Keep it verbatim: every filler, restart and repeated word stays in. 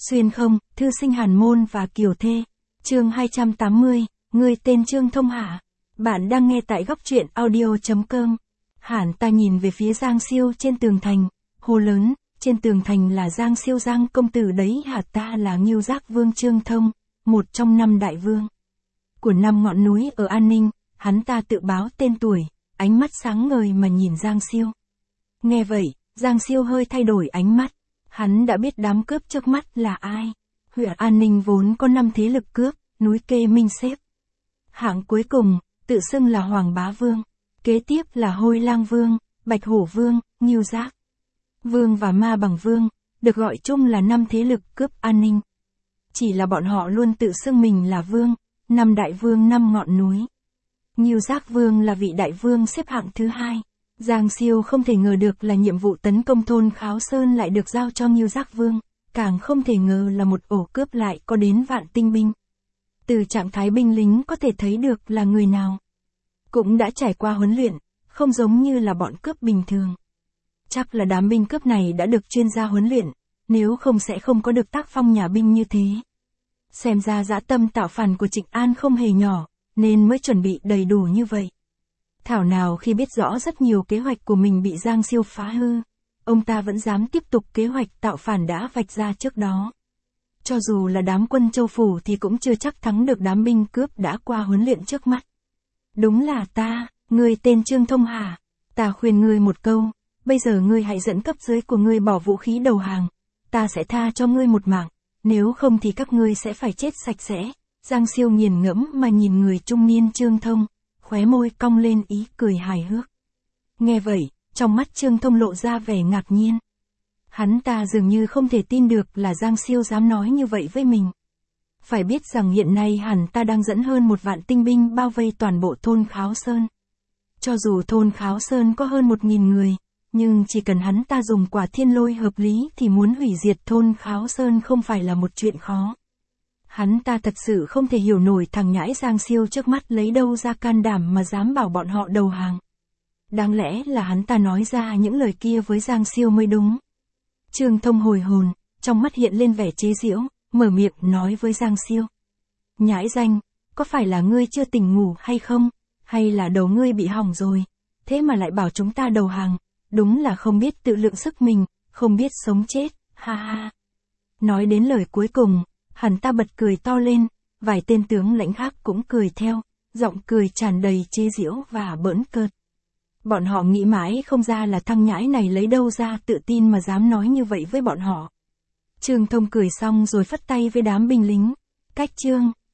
Xuyên không, thư sinh Hàn Môn và Kiều Thê. Chương hai trăm tám mươi, người tên Trương Thông hả? Bạn đang nghe tại góc truyện audio chấm com. Hàn ta nhìn về phía Giang Siêu trên tường thành, hô lớn, trên tường thành là Giang Siêu Giang công tử đấy hả? Ta là Ngưu Giác Vương Trương Thông, một trong năm đại vương của năm ngọn núi ở An Ninh. Hắn ta tự báo tên tuổi, ánh mắt sáng ngời mà nhìn Giang Siêu. Nghe vậy, Giang Siêu hơi thay đổi ánh mắt. Hắn đã biết đám cướp trước mắt là ai. Huyện An Ninh vốn có năm thế lực cướp, núi Kê Minh xếp hạng cuối cùng, tự xưng là Hoàng Bá Vương. Kế tiếp là Hôi Lang Vương, Bạch Hổ Vương, Ngưu Giác Vương và Ma Bằng Vương, được gọi chung là năm thế lực cướp An Ninh. Chỉ là bọn họ luôn tự xưng mình là vương, năm đại vương năm ngọn núi. Ngưu Giác Vương là vị đại vương xếp hạng thứ hai. Giang Siêu không thể ngờ được là nhiệm vụ tấn công thôn Kháo Sơn lại được giao cho Ngưu Giác Vương, càng không thể ngờ là một ổ cướp lại có đến vạn tinh binh. Từ trạng thái binh lính có thể thấy được là người nào cũng đã trải qua huấn luyện, không giống như là bọn cướp bình thường. Chắc là đám binh cướp này đã được chuyên gia huấn luyện, nếu không sẽ không có được tác phong nhà binh như thế. Xem ra dã tâm tạo phản của Trịnh An không hề nhỏ, nên mới chuẩn bị đầy đủ như vậy. Thảo nào khi biết rõ rất nhiều kế hoạch của mình bị Giang Siêu phá hư, ông ta vẫn dám tiếp tục kế hoạch tạo phản đã vạch ra trước đó. Cho dù là đám quân châu phủ thì cũng chưa chắc thắng được đám binh cướp đã qua huấn luyện trước mắt. Đúng là ta, ngươi tên Trương Thông hả? Ta khuyên ngươi một câu, bây giờ ngươi hãy dẫn cấp dưới của ngươi bỏ vũ khí đầu hàng, ta sẽ tha cho ngươi một mạng, nếu không thì các ngươi sẽ phải chết sạch sẽ. Giang Siêu nghiền ngẫm mà nhìn người trung niên Trương Thông, khóe môi cong lên ý cười hài hước. Nghe vậy, trong mắt Trương Thông lộ ra vẻ ngạc nhiên. Hắn ta dường như không thể tin được là Giang Siêu dám nói như vậy với mình. Phải biết rằng hiện nay hắn ta đang dẫn hơn một vạn tinh binh bao vây toàn bộ thôn Kháo Sơn. Cho dù thôn Kháo Sơn có hơn một nghìn người, nhưng chỉ cần hắn ta dùng quả thiên lôi hợp lý thì muốn hủy diệt thôn Kháo Sơn không phải là một chuyện khó. Hắn ta thật sự không thể hiểu nổi thằng nhãi Giang Siêu trước mắt lấy đâu ra can đảm mà dám bảo bọn họ đầu hàng. Đáng lẽ là hắn ta nói ra những lời kia với Giang Siêu mới đúng. Trương Thông hồi hồn, trong mắt hiện lên vẻ chế giễu, mở miệng nói với Giang Siêu. Nhãi danh, có phải là ngươi chưa tỉnh ngủ hay không? Hay là đầu ngươi bị hỏng rồi? Thế mà lại bảo chúng ta đầu hàng, đúng là không biết tự lượng sức mình, không biết sống chết, ha ha. Nói đến lời cuối cùng, hắn ta bật cười to lên, vài tên tướng lãnh khác cũng cười theo, giọng cười tràn đầy chế giễu và bỡn cợt. Bọn họ nghĩ mãi không ra là thằng nhãi này lấy đâu ra tự tin mà dám nói như vậy với bọn họ. Trương Thông cười xong rồi phất tay với đám binh lính. Cách Trương